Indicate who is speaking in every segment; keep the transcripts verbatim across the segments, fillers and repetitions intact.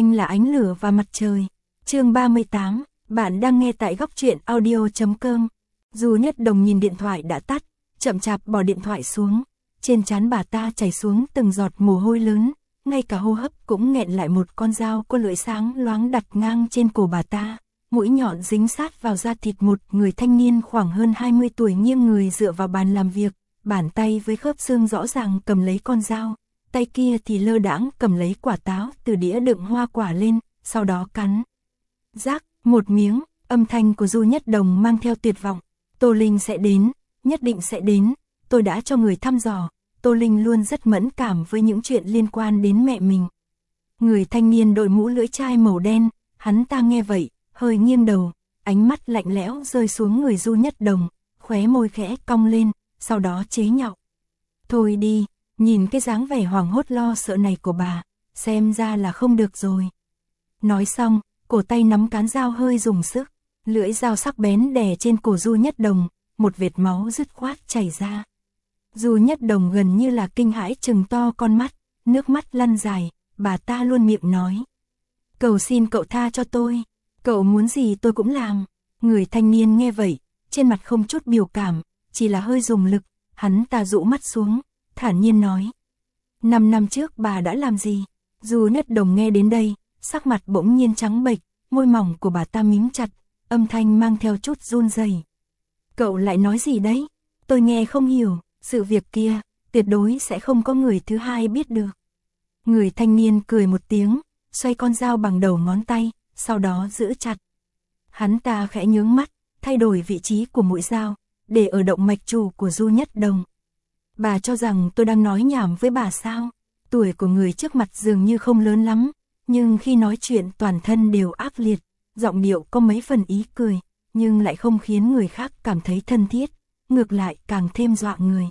Speaker 1: Anh là ánh lửa và mặt trời. Chương ba mươi tám, bạn đang nghe tại góc truyện audio chấm com. Du Nhất Đồng nhìn điện thoại đã tắt, chậm chạp bỏ điện thoại xuống. Trên trán bà ta chảy xuống từng giọt mồ hôi lớn, ngay cả hô hấp cũng nghẹn lại. Một con dao có lưỡi sáng loáng đặt ngang trên cổ bà ta, mũi nhọn dính sát vào da thịt. Một người thanh niên khoảng hơn hai mươi tuổi nghiêng người dựa vào bàn làm việc, bàn tay với khớp xương rõ ràng cầm lấy con dao, tay kia thì lơ đãng cầm lấy quả táo từ đĩa đựng hoa quả lên, sau đó cắn. Rác, một miếng, âm thanh của Du Nhất Đồng mang theo tuyệt vọng. Tô Linh sẽ đến, nhất định sẽ đến, tôi đã cho người thăm dò. Tô Linh luôn rất mẫn cảm với những chuyện liên quan đến mẹ mình. Người thanh niên đội mũ lưỡi chai màu đen, hắn ta nghe vậy, hơi nghiêng đầu, ánh mắt lạnh lẽo rơi xuống người Du Nhất Đồng, khóe môi khẽ cong lên, sau đó chế nhạo. Thôi đi, nhìn cái dáng vẻ hoảng hốt lo sợ này của bà, xem ra là không được rồi. Nói xong, cổ tay nắm cán dao hơi dùng sức, lưỡi dao sắc bén đè trên cổ Du Nhất Đồng, một vệt máu dứt khoát chảy ra. Du Nhất Đồng gần như là kinh hãi trừng to con mắt, nước mắt lăn dài, bà ta luôn miệng nói. Cầu xin cậu tha cho tôi, cậu muốn gì tôi cũng làm. Người thanh niên nghe vậy, trên mặt không chút biểu cảm, chỉ là hơi dùng lực, hắn ta dụ mắt xuống, thản nhiên nói. Năm năm trước bà đã làm gì? Du Nhất Đồng nghe đến đây, sắc mặt bỗng nhiên trắng bệch, môi mỏng của bà ta mím chặt, âm thanh mang theo chút run rẩy. Cậu lại nói gì đấy? Tôi nghe không hiểu. Sự việc kia, tuyệt đối sẽ không có người thứ hai biết được. Người thanh niên cười một tiếng, xoay con dao bằng đầu ngón tay, sau đó giữ chặt. Hắn ta khẽ nhướng mắt, thay đổi vị trí của mũi dao, để ở động mạch chủ của Du Nhất Đồng. Bà cho rằng tôi đang nói nhảm với bà sao? Tuổi của người trước mặt dường như không lớn lắm, nhưng khi nói chuyện toàn thân đều ác liệt, giọng điệu có mấy phần ý cười, nhưng lại không khiến người khác cảm thấy thân thiết. Ngược lại càng thêm dọa người.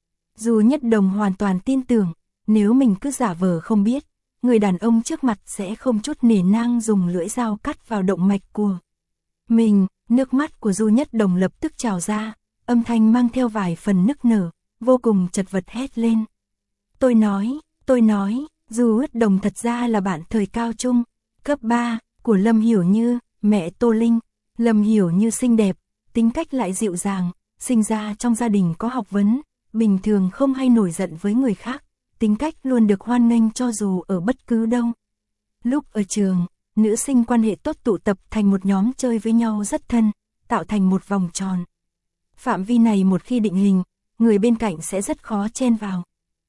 Speaker 1: Du Nhất Đồng hoàn toàn tin tưởng, nếu mình cứ giả vờ không biết, người đàn ông trước mặt sẽ không chút nể nang dùng lưỡi dao cắt vào động mạch của mình. Nước mắt của Du Nhất Đồng lập tức trào ra, âm thanh mang theo vài phần nức nở, vô cùng chật vật hét lên. Tôi nói, tôi nói, Du Nhất Đồng thật ra là bạn thời cao trung, cấp ba, của Lâm Hiểu Như, mẹ Tô Linh. Lâm Hiểu Như xinh đẹp, tính cách lại dịu dàng. Sinh ra trong gia đình có học vấn, bình thường không hay nổi giận với người khác, tính cách luôn được hoan nghênh cho dù ở bất cứ đâu. Lúc ở trường, nữ sinh quan hệ tốt tụ tập thành một nhóm chơi với nhau rất thân, tạo thành một vòng tròn. Phạm vi này một khi định hình, người bên cạnh sẽ rất khó chen vào.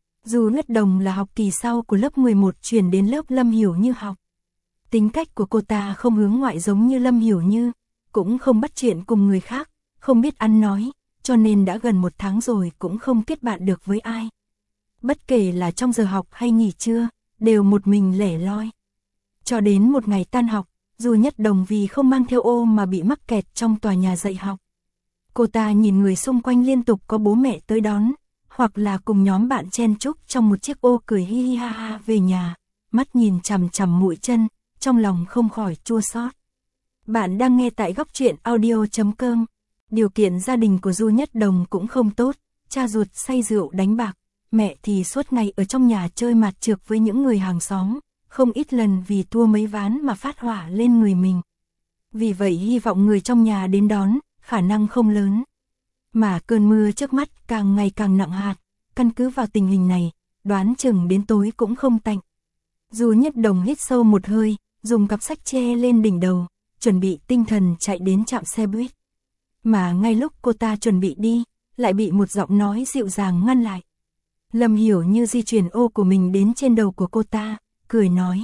Speaker 1: Du Nhất Đồng là học kỳ sau của lớp mười một chuyển đến lớp Lâm Hiểu Như học. Tính cách của cô ta không hướng ngoại giống như Lâm Hiểu Như, cũng không bắt chuyện cùng người khác, không biết ăn nói, cho nên đã gần một tháng rồi cũng không kết bạn được với ai. Bất kể là trong giờ học hay nghỉ trưa, đều một mình lẻ loi. Cho đến một ngày tan học, Du Nhất Đồng vì không mang theo ô mà bị mắc kẹt trong tòa nhà dạy học. Cô ta nhìn người xung quanh liên tục có bố mẹ tới đón, hoặc là cùng nhóm bạn chen chúc trong một chiếc ô cười hi hi ha ha về nhà, mắt nhìn chằm chằm mũi chân, trong lòng không khỏi chua xót. Bạn đang nghe tại góc truyện audio chấm com. Điều kiện gia đình của Du Nhất Đồng cũng không tốt, cha ruột say rượu đánh bạc, mẹ thì suốt ngày ở trong nhà chơi mạt trược với những người hàng xóm, không ít lần vì thua mấy ván mà phát hỏa lên người mình. Vì vậy hy vọng người trong nhà đến đón, khả năng không lớn. Mà cơn mưa trước mắt càng ngày càng nặng hạt, căn cứ vào tình hình này, đoán chừng đến tối cũng không tạnh. Du Nhất Đồng hít sâu một hơi, dùng cặp sách che lên đỉnh đầu, chuẩn bị tinh thần chạy đến trạm xe buýt. Mà ngay lúc cô ta chuẩn bị đi, lại bị một giọng nói dịu dàng ngăn lại. Lâm Hiểu Như di chuyển ô của mình đến trên đầu của cô ta, cười nói.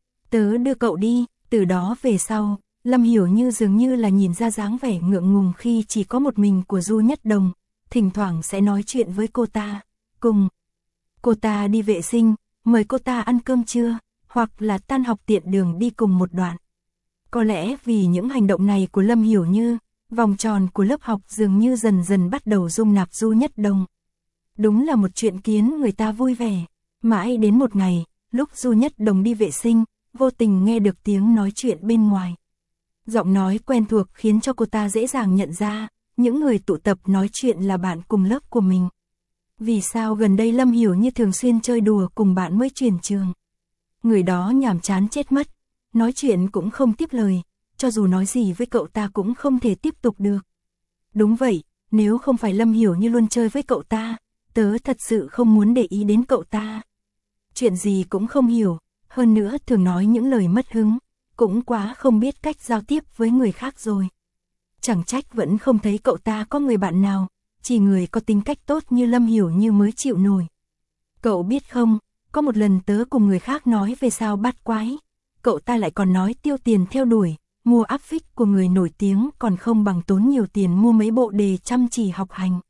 Speaker 1: Tớ đưa cậu đi. Từ đó về sau, Lâm Hiểu Như dường như là nhìn ra dáng vẻ ngượng ngùng khi chỉ có một mình của Du Nhất Đồng, thỉnh thoảng sẽ nói chuyện với cô ta, cùng cô ta đi vệ sinh, mời cô ta ăn cơm trưa, hoặc là tan học tiện đường đi cùng một đoạn. Có lẽ vì những hành động này của Lâm Hiểu Như, vòng tròn của lớp học dường như dần dần bắt đầu dung nạp Du Nhất Đồng. Đúng là một chuyện khiến người ta vui vẻ. Mãi đến một ngày, lúc Du Nhất Đồng đi vệ sinh, vô tình nghe được tiếng nói chuyện bên ngoài. Giọng nói quen thuộc khiến cho cô ta dễ dàng nhận ra, những người tụ tập nói chuyện là bạn cùng lớp của mình. Vì sao gần đây Lâm Hiểu Như thường xuyên chơi đùa cùng bạn mới chuyển trường? Người đó nhàm chán chết mất, nói chuyện cũng không tiếp lời, cho dù nói gì với cậu ta cũng không thể tiếp tục được. Đúng vậy, nếu không phải Lâm Hiểu Như luôn chơi với cậu ta, tớ thật sự không muốn để ý đến cậu ta. Chuyện gì cũng không hiểu, hơn nữa thường nói những lời mất hứng, cũng quá không biết cách giao tiếp với người khác rồi. Chẳng trách vẫn không thấy cậu ta có người bạn nào, chỉ người có tính cách tốt như Lâm Hiểu Như mới chịu nổi. Cậu biết không, có một lần tớ cùng người khác nói về sao bắt quái, cậu ta lại còn nói tiêu tiền theo đuổi, mua áp phích của người nổi tiếng còn không bằng tốn nhiều tiền mua mấy bộ đề chăm chỉ học hành.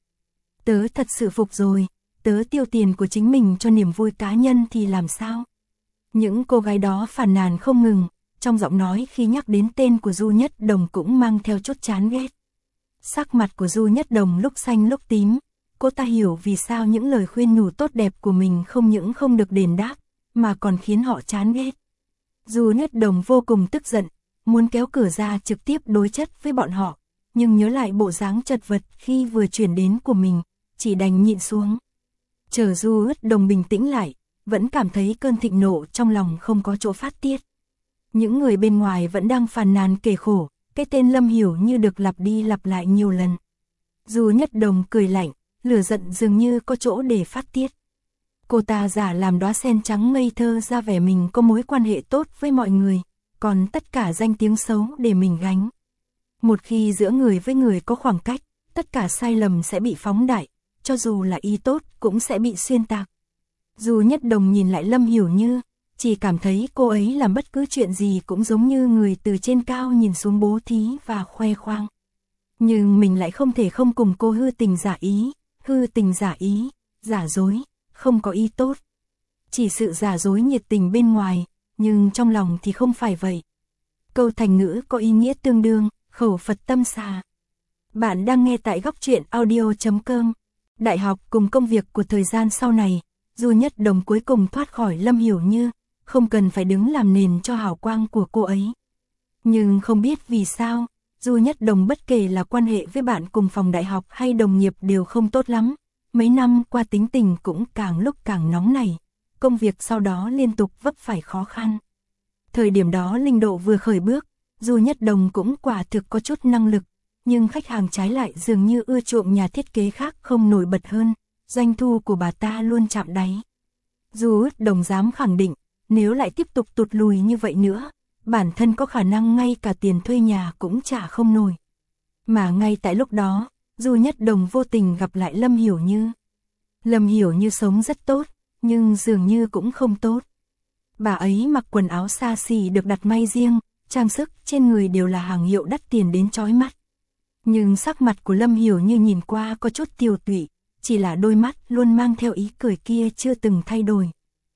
Speaker 1: Tớ thật sự phục rồi, tớ tiêu tiền của chính mình cho niềm vui cá nhân thì làm sao? Những cô gái đó phàn nàn không ngừng, trong giọng nói khi nhắc đến tên của Du Nhất Đồng cũng mang theo chút chán ghét. Sắc mặt của Du Nhất Đồng lúc xanh lúc tím, cô ta hiểu vì sao những lời khuyên nhủ tốt đẹp của mình không những không được đền đáp, mà còn khiến họ chán ghét. Du Nhất Đồng vô cùng tức giận, muốn kéo cửa ra trực tiếp đối chất với bọn họ, nhưng nhớ lại bộ dáng chật vật khi vừa chuyển đến của mình, chỉ đành nhịn xuống. Chờ Du Nhất Đồng bình tĩnh lại, vẫn cảm thấy cơn thịnh nộ trong lòng không có chỗ phát tiết. Những người bên ngoài vẫn đang phàn nàn kể khổ, cái tên Lâm Hiểu Như được lặp đi lặp lại nhiều lần. Du Nhất Đồng cười lạnh, lửa giận dường như có chỗ để phát tiết. Cô ta giả làm đóa sen trắng ngây thơ ra vẻ mình có mối quan hệ tốt với mọi người, còn tất cả danh tiếng xấu để mình gánh. Một khi giữa người với người có khoảng cách, tất cả sai lầm sẽ bị phóng đại, cho dù là ý tốt cũng sẽ bị xuyên tạc. Du Nhất Đồng nhìn lại Lâm Hiểu Như, chỉ cảm thấy cô ấy làm bất cứ chuyện gì cũng giống như người từ trên cao nhìn xuống bố thí và khoe khoang. Nhưng mình lại không thể không cùng cô hư tình giả ý, hư tình giả ý, giả dối, không có ý tốt. Chỉ sự giả dối nhiệt tình bên ngoài, nhưng trong lòng thì không phải vậy. Câu thành ngữ có ý nghĩa tương đương, khẩu Phật tâm xà. Bạn đang nghe tại góc truyện audio chấm com. Đại học cùng công việc của thời gian sau này, Du Nhất Đồng cuối cùng thoát khỏi Lâm Hiểu Như, không cần phải đứng làm nền cho hào quang của cô ấy. Nhưng không biết vì sao, Du Nhất Đồng bất kể là quan hệ với bạn cùng phòng đại học hay đồng nghiệp đều không tốt lắm. Mấy năm qua tính tình cũng càng lúc càng nóng nảy, công việc sau đó liên tục vấp phải khó khăn. Thời điểm đó Linh Độ vừa khởi bước, Du Nhất Đồng cũng quả thực có chút năng lực, nhưng khách hàng trái lại dường như ưa chuộng nhà thiết kế khác không nổi bật hơn, doanh thu của bà ta luôn chạm đáy. Du Nhất Đồng dám khẳng định, nếu lại tiếp tục tụt lùi như vậy nữa, bản thân có khả năng ngay cả tiền thuê nhà cũng trả không nổi. Mà ngay tại lúc đó, Du Nhất Đồng vô tình gặp lại Lâm Hiểu Như. Lâm Hiểu Như sống rất tốt, nhưng dường như cũng không tốt. Bà ấy mặc quần áo xa xỉ được đặt may riêng, trang sức trên người đều là hàng hiệu đắt tiền đến chói mắt. Nhưng sắc mặt của Lâm Hiểu Như nhìn qua có chút tiều tụy, chỉ là đôi mắt luôn mang theo ý cười kia chưa từng thay đổi.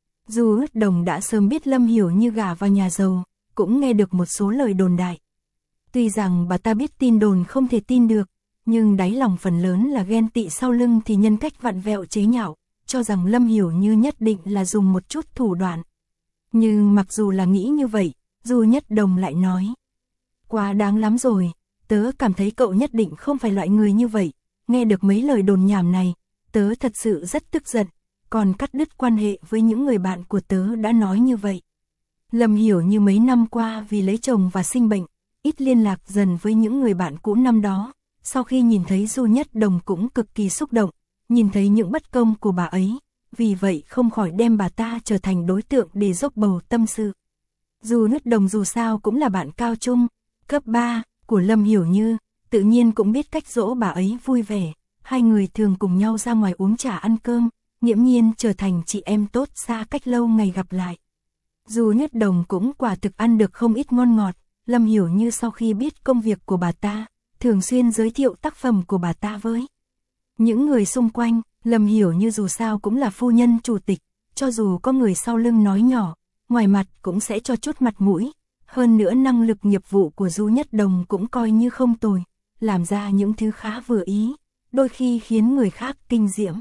Speaker 1: Du Nhất Đồng đã sớm biết Lâm Hiểu Như gả vào nhà giàu, cũng nghe được một số lời đồn đại. Tuy rằng bà ta biết tin đồn không thể tin được, nhưng đáy lòng phần lớn là ghen tị, sau lưng thì nhân cách vặn vẹo chế nhạo, cho rằng Lâm Hiểu Như nhất định là dùng một chút thủ đoạn. Nhưng mặc dù là nghĩ như vậy, Du Nhất Đồng lại nói: quá đáng lắm rồi, tớ cảm thấy cậu nhất định không phải loại người như vậy. Nghe được mấy lời đồn nhảm này, tớ thật sự rất tức giận, còn cắt đứt quan hệ với những người bạn của tớ đã nói như vậy. Lâm Hiểu Như mấy năm qua vì lấy chồng và sinh bệnh, ít liên lạc dần với những người bạn cũ năm đó. Sau khi nhìn thấy Du Nhất Đồng cũng cực kỳ xúc động, nhìn thấy những bất công của bà ấy, vì vậy không khỏi đem bà ta trở thành đối tượng để dốc bầu tâm sự. Du Nhất Đồng dù sao cũng là bạn cao trung, cấp ba của Lâm Hiểu Như, tự nhiên cũng biết cách dỗ bà ấy vui vẻ, hai người thường cùng nhau ra ngoài uống trà ăn cơm, nghiễm nhiên trở thành chị em tốt xa cách lâu ngày gặp lại. Du Nhất Đồng cũng quả thực ăn được không ít ngon ngọt, Lâm Hiểu Như sau khi biết công việc của bà ta, thường xuyên giới thiệu tác phẩm của bà ta với những người xung quanh. Lâm Hiểu Như dù sao cũng là phu nhân chủ tịch, cho dù có người sau lưng nói nhỏ, ngoài mặt cũng sẽ cho chút mặt mũi. Hơn nữa năng lực nghiệp vụ của Du Nhất Đồng cũng coi như không tồi, làm ra những thứ khá vừa ý, đôi khi khiến người khác kinh diễm.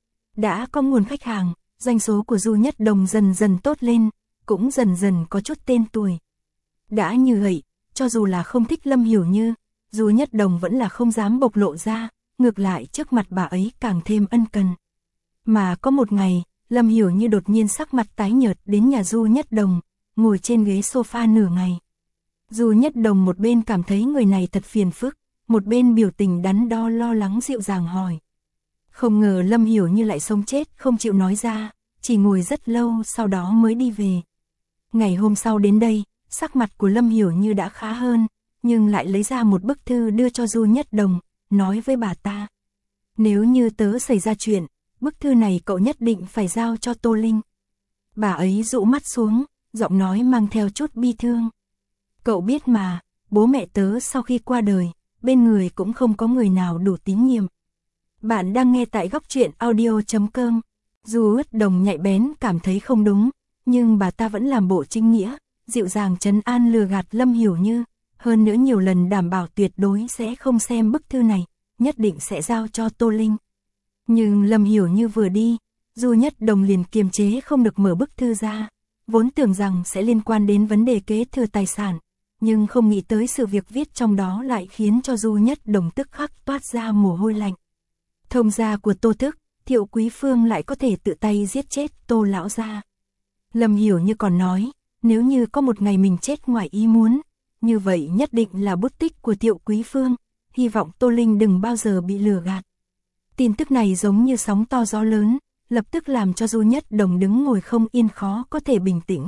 Speaker 1: Đã có nguồn khách hàng, doanh số của Du Nhất Đồng dần dần tốt lên, cũng dần dần có chút tên tuổi. Đã như vậy, cho dù là không thích Lâm Hiểu Như, Du Nhất Đồng vẫn là không dám bộc lộ ra, ngược lại trước mặt bà ấy càng thêm ân cần. Mà có một ngày, Lâm Hiểu Như đột nhiên sắc mặt tái nhợt đến nhà Du Nhất Đồng, ngồi trên ghế sofa nửa ngày. Du Nhất Đồng một bên cảm thấy người này thật phiền phức, một bên biểu tình đắn đo lo lắng dịu dàng hỏi. Không ngờ Lâm Hiểu Như lại sống chết không chịu nói ra, chỉ ngồi rất lâu sau đó mới đi về. Ngày hôm sau đến đây, sắc mặt của Lâm Hiểu Như đã khá hơn, nhưng lại lấy ra một bức thư đưa cho Du Nhất Đồng, nói với bà ta. Nếu như tớ xảy ra chuyện, bức thư này cậu nhất định phải giao cho Tô Linh. Bà ấy dụ mắt xuống, giọng nói mang theo chút bi thương. Cậu biết mà, bố mẹ tớ sau khi qua đời, bên người cũng không có người nào đủ tín nhiệm. Bạn đang nghe tại góc truyện audio chấm com. Du Nhất Đồng nhạy bén cảm thấy không đúng, nhưng bà ta vẫn làm bộ chính nghĩa, dịu dàng trấn an lừa gạt Lâm Hiểu Như, hơn nữa nhiều lần đảm bảo tuyệt đối sẽ không xem bức thư này, nhất định sẽ giao cho Tô Linh. Nhưng Lâm Hiểu Như vừa đi, Du Nhất Đồng liền kiềm chế không được mở bức thư ra, vốn tưởng rằng sẽ liên quan đến vấn đề kế thừa tài sản, nhưng không nghĩ tới sự việc viết trong đó lại khiến cho Du Nhất Đồng tức khắc toát ra mồ hôi lạnh. Thông gia của Tô Thức, Thiệu Quý Phương lại có thể tự tay giết chết Tô lão gia. Lâm Hiểu Như còn nói, nếu như có một ngày mình chết ngoài ý muốn, như vậy nhất định là bút tích của Thiệu Quý Phương, hy vọng Tô Linh đừng bao giờ bị lừa gạt. Tin tức này giống như sóng to gió lớn, lập tức làm cho Du Nhất Đồng đứng ngồi không yên, khó có thể bình tĩnh.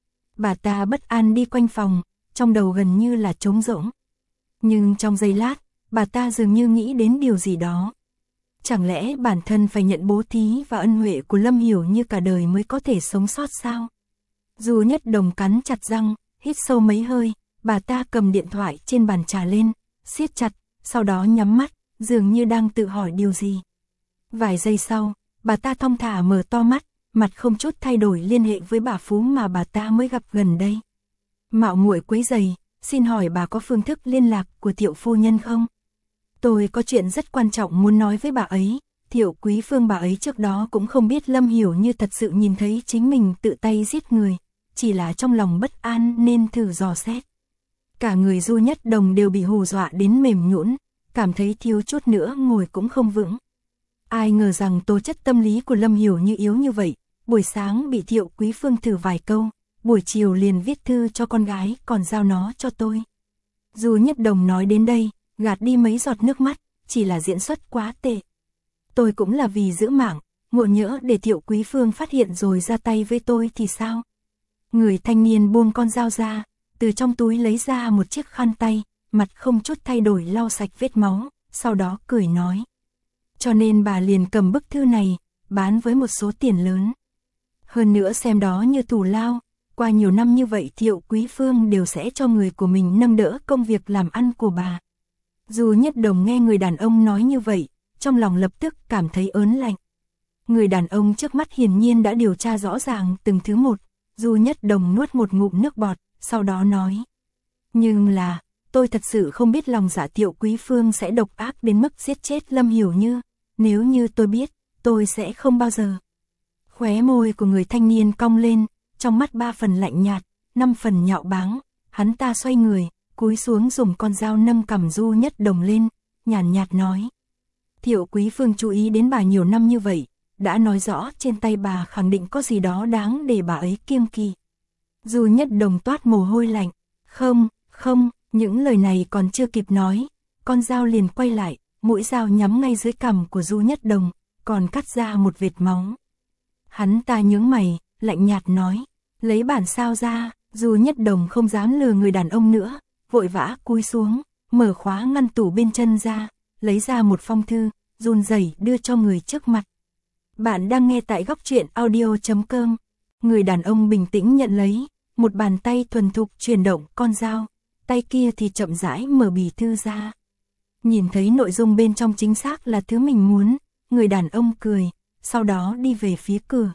Speaker 1: Bà ta bất an đi quanh phòng, trong đầu gần như là trống rỗng. Nhưng trong giây lát, bà ta dường như nghĩ đến điều gì đó. Chẳng lẽ bản thân phải nhận bố thí và ân huệ của Lâm Hiểu Như cả đời mới có thể sống sót sao? Du Nhất Đồng cắn chặt răng, hít sâu mấy hơi, bà ta cầm điện thoại trên bàn trà lên, siết chặt, sau đó nhắm mắt, dường như đang tự hỏi điều gì. Vài giây sau, bà ta thong thả mở to mắt, mặt không chút thay đổi liên hệ với bà Phú mà bà ta mới gặp gần đây. Mạo muội quấy rầy, xin hỏi bà có phương thức liên lạc của Thiệu phu nhân không? Tôi có chuyện rất quan trọng muốn nói với bà ấy. Thiệu Quý Phương bà ấy trước đó cũng không biết Lâm Hiểu Như thật sự nhìn thấy chính mình tự tay giết người, chỉ là trong lòng bất an nên thử dò xét. Cả người Du Nhất Đồng đều bị hù dọa đến mềm nhũn, cảm thấy thiếu chút nữa ngồi cũng không vững. Ai ngờ rằng tố chất tâm lý của Lâm Hiểu Như yếu như vậy, buổi sáng bị Thiệu Quý Phương thử vài câu, buổi chiều liền viết thư cho con gái còn giao nó cho tôi. Du Nhất Đồng nói đến đây, gạt đi mấy giọt nước mắt, chỉ là diễn xuất quá tệ. Tôi cũng là vì giữ mạng, ngộ nhỡ để Thiệu Quý Phương phát hiện rồi ra tay với tôi thì sao? Người thanh niên buông con dao ra, từ trong túi lấy ra một chiếc khăn tay, mặt không chút thay đổi lau sạch vết máu, sau đó cười nói. Cho nên bà liền cầm bức thư này, bán với một số tiền lớn. Hơn nữa xem đó như thù lao, qua nhiều năm như vậy Thiệu Quý Phương đều sẽ cho người của mình nâng đỡ công việc làm ăn của bà. Du Nhất Đồng nghe người đàn ông nói như vậy, trong lòng lập tức cảm thấy ớn lạnh. Người đàn ông trước mắt hiển nhiên đã điều tra rõ ràng từng thứ một. Du Nhất Đồng nuốt một ngụm nước bọt, sau đó nói. Nhưng là, tôi thật sự không biết lòng dạ Thiệu Quý Phương sẽ độc ác đến mức giết chết Lâm Hiểu Như. Nếu như tôi biết, tôi sẽ không bao giờ. Khóe môi của người thanh niên cong lên, trong mắt ba phần lạnh nhạt, năm phần nhạo báng. Hắn ta xoay người, cúi xuống dùng con dao nâng cằm Du Nhất Đồng lên, nhàn nhạt nói. Thiệu Quý Phương chú ý đến bà nhiều năm như vậy, đã nói rõ trên tay bà khẳng định có gì đó đáng để bà ấy kiêng kỵ. Du Nhất Đồng toát mồ hôi lạnh. Không, không, những lời này còn chưa kịp nói, con dao liền quay lại, mũi dao nhắm ngay dưới cằm của Du Nhất Đồng, còn cắt ra một vệt máu. Hắn ta nhướng mày, lạnh nhạt nói, lấy bản sao ra. Du Nhất Đồng không dám lừa người đàn ông nữa, vội vã cúi xuống, mở khóa ngăn tủ bên chân ra, lấy ra một phong thư, run rẩy đưa cho người trước mặt. Bạn đang nghe tại góc truyện audio chấm com. Người đàn ông bình tĩnh nhận lấy, một bàn tay thuần thục chuyển động con dao, tay kia thì chậm rãi mở bì thư ra. Nhìn thấy nội dung bên trong chính xác là thứ mình muốn, người đàn ông cười, sau đó đi về phía cửa.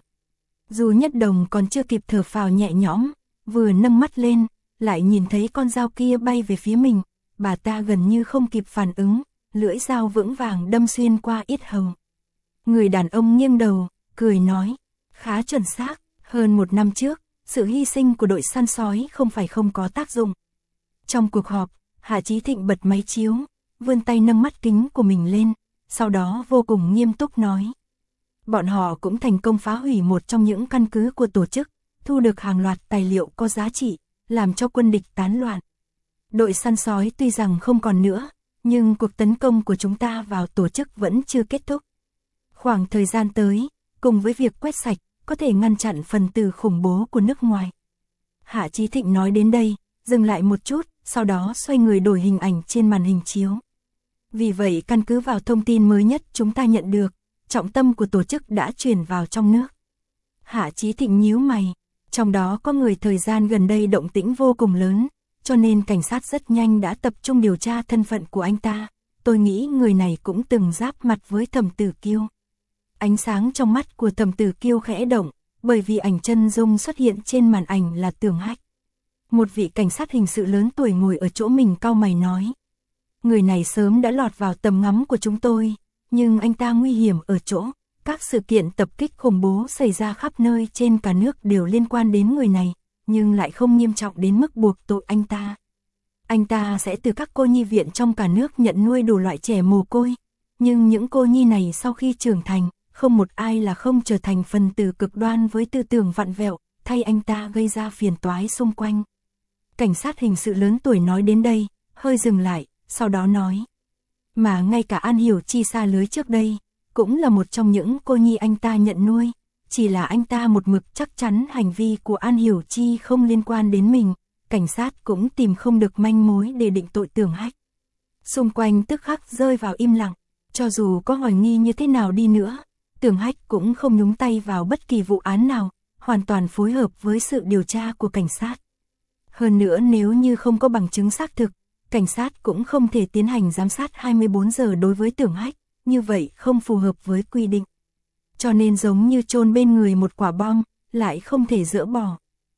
Speaker 1: Du Nhất Đồng còn chưa kịp thở phào nhẹ nhõm, vừa nâng mắt lên, lại nhìn thấy con dao kia bay về phía mình, bà ta gần như không kịp phản ứng, lưỡi dao vững vàng đâm xuyên qua yết hầu. Người đàn ông nghiêng đầu, cười nói, khá chuẩn xác, hơn một năm trước, sự hy sinh của đội săn sói không phải không có tác dụng. Trong cuộc họp, Hạ Chí Thịnh bật máy chiếu, vươn tay nâng mắt kính của mình lên, sau đó vô cùng nghiêm túc nói. Bọn họ cũng thành công phá hủy một trong những căn cứ của tổ chức, thu được hàng loạt tài liệu có giá trị, làm cho quân địch tán loạn. Đội săn sói tuy rằng không còn nữa, nhưng cuộc tấn công của chúng ta vào tổ chức vẫn chưa kết thúc. Khoảng thời gian tới, cùng với việc quét sạch, có thể ngăn chặn phần tử khủng bố của nước ngoài. Hạ Chí Thịnh nói đến đây, dừng lại một chút, sau đó xoay người đổi hình ảnh trên màn hình chiếu. Vì vậy căn cứ vào thông tin mới nhất chúng ta nhận được, trọng tâm của tổ chức đã chuyển vào trong nước. Hạ Chí Thịnh nhíu mày, trong đó có người thời gian gần đây động tĩnh vô cùng lớn, cho nên cảnh sát rất nhanh đã tập trung điều tra thân phận của anh ta. Tôi nghĩ người này cũng từng giáp mặt với Thẩm Tử Kiêu. Ánh sáng trong mắt của Thẩm Tử Kiêu khẽ động, bởi vì ảnh chân dung xuất hiện trên màn ảnh là Tưởng Hách. Một vị cảnh sát hình sự lớn tuổi ngồi ở chỗ mình cau mày nói. Người này sớm đã lọt vào tầm ngắm của chúng tôi, nhưng anh ta nguy hiểm ở chỗ, các sự kiện tập kích khủng bố xảy ra khắp nơi trên cả nước đều liên quan đến người này, nhưng lại không nghiêm trọng đến mức buộc tội anh ta. Anh ta sẽ từ các cô nhi viện trong cả nước nhận nuôi đủ loại trẻ mồ côi, nhưng những cô nhi này sau khi trưởng thành, không một ai là không trở thành phần tử cực đoan với tư tưởng vặn vẹo, thay anh ta gây ra phiền toái xung quanh. Cảnh sát hình sự lớn tuổi nói đến đây, hơi dừng lại, sau đó nói. Mà ngay cả An Hiểu Chi xa lưới trước đây, cũng là một trong những cô nhi anh ta nhận nuôi, chỉ là anh ta một mực chắc chắn hành vi của An Hiểu Chi không liên quan đến mình, cảnh sát cũng tìm không được manh mối để định tội Tưởng Hách. Xung quanh tức khắc rơi vào im lặng, cho dù có hoài nghi như thế nào đi nữa, Tưởng Hách cũng không nhúng tay vào bất kỳ vụ án nào, hoàn toàn phối hợp với sự điều tra của cảnh sát. Hơn nữa nếu như không có bằng chứng xác thực, cảnh sát cũng không thể tiến hành giám sát hai mươi bốn giờ đối với Tưởng Hách, như vậy không phù hợp với quy định. Cho nên giống như chôn bên người một quả bom, lại không thể dỡ bỏ.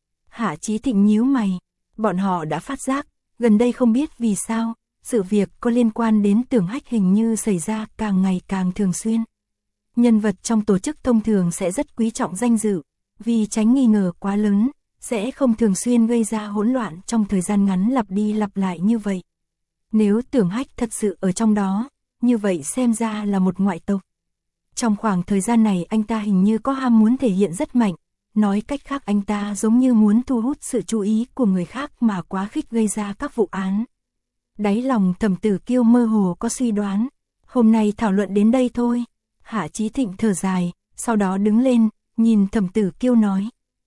Speaker 1: Hạ Chí Thịnh nhíu mày, bọn họ đã phát giác, gần đây không biết vì sao, sự việc có liên quan đến Tưởng Hách hình như xảy ra càng ngày càng thường xuyên. Nhân vật trong tổ chức thông thường sẽ rất quý trọng danh dự, vì tránh nghi ngờ quá lớn, sẽ không thường xuyên gây ra hỗn loạn trong thời gian ngắn lặp đi lặp lại như vậy. Nếu Tưởng Hách thật sự ở trong đó, như vậy xem ra là một ngoại tộc. Trong khoảng thời gian này anh ta hình như có ham muốn thể hiện rất mạnh, nói cách khác anh ta giống như muốn thu hút sự chú ý của người khác mà quá khích gây ra các vụ án. Đáy lòng Thẩm Tử Kiêu mơ hồ có suy đoán, hôm nay thảo luận đến đây thôi. Hạ Chí Thịnh thở dài, sau đó đứng lên, nhìn Thẩm Tử Kiêu nói.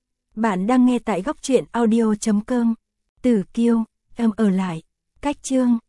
Speaker 1: Bạn đang nghe tại góc truyện audio chấm com. Tử Kiêu, em ở lại. Cách chương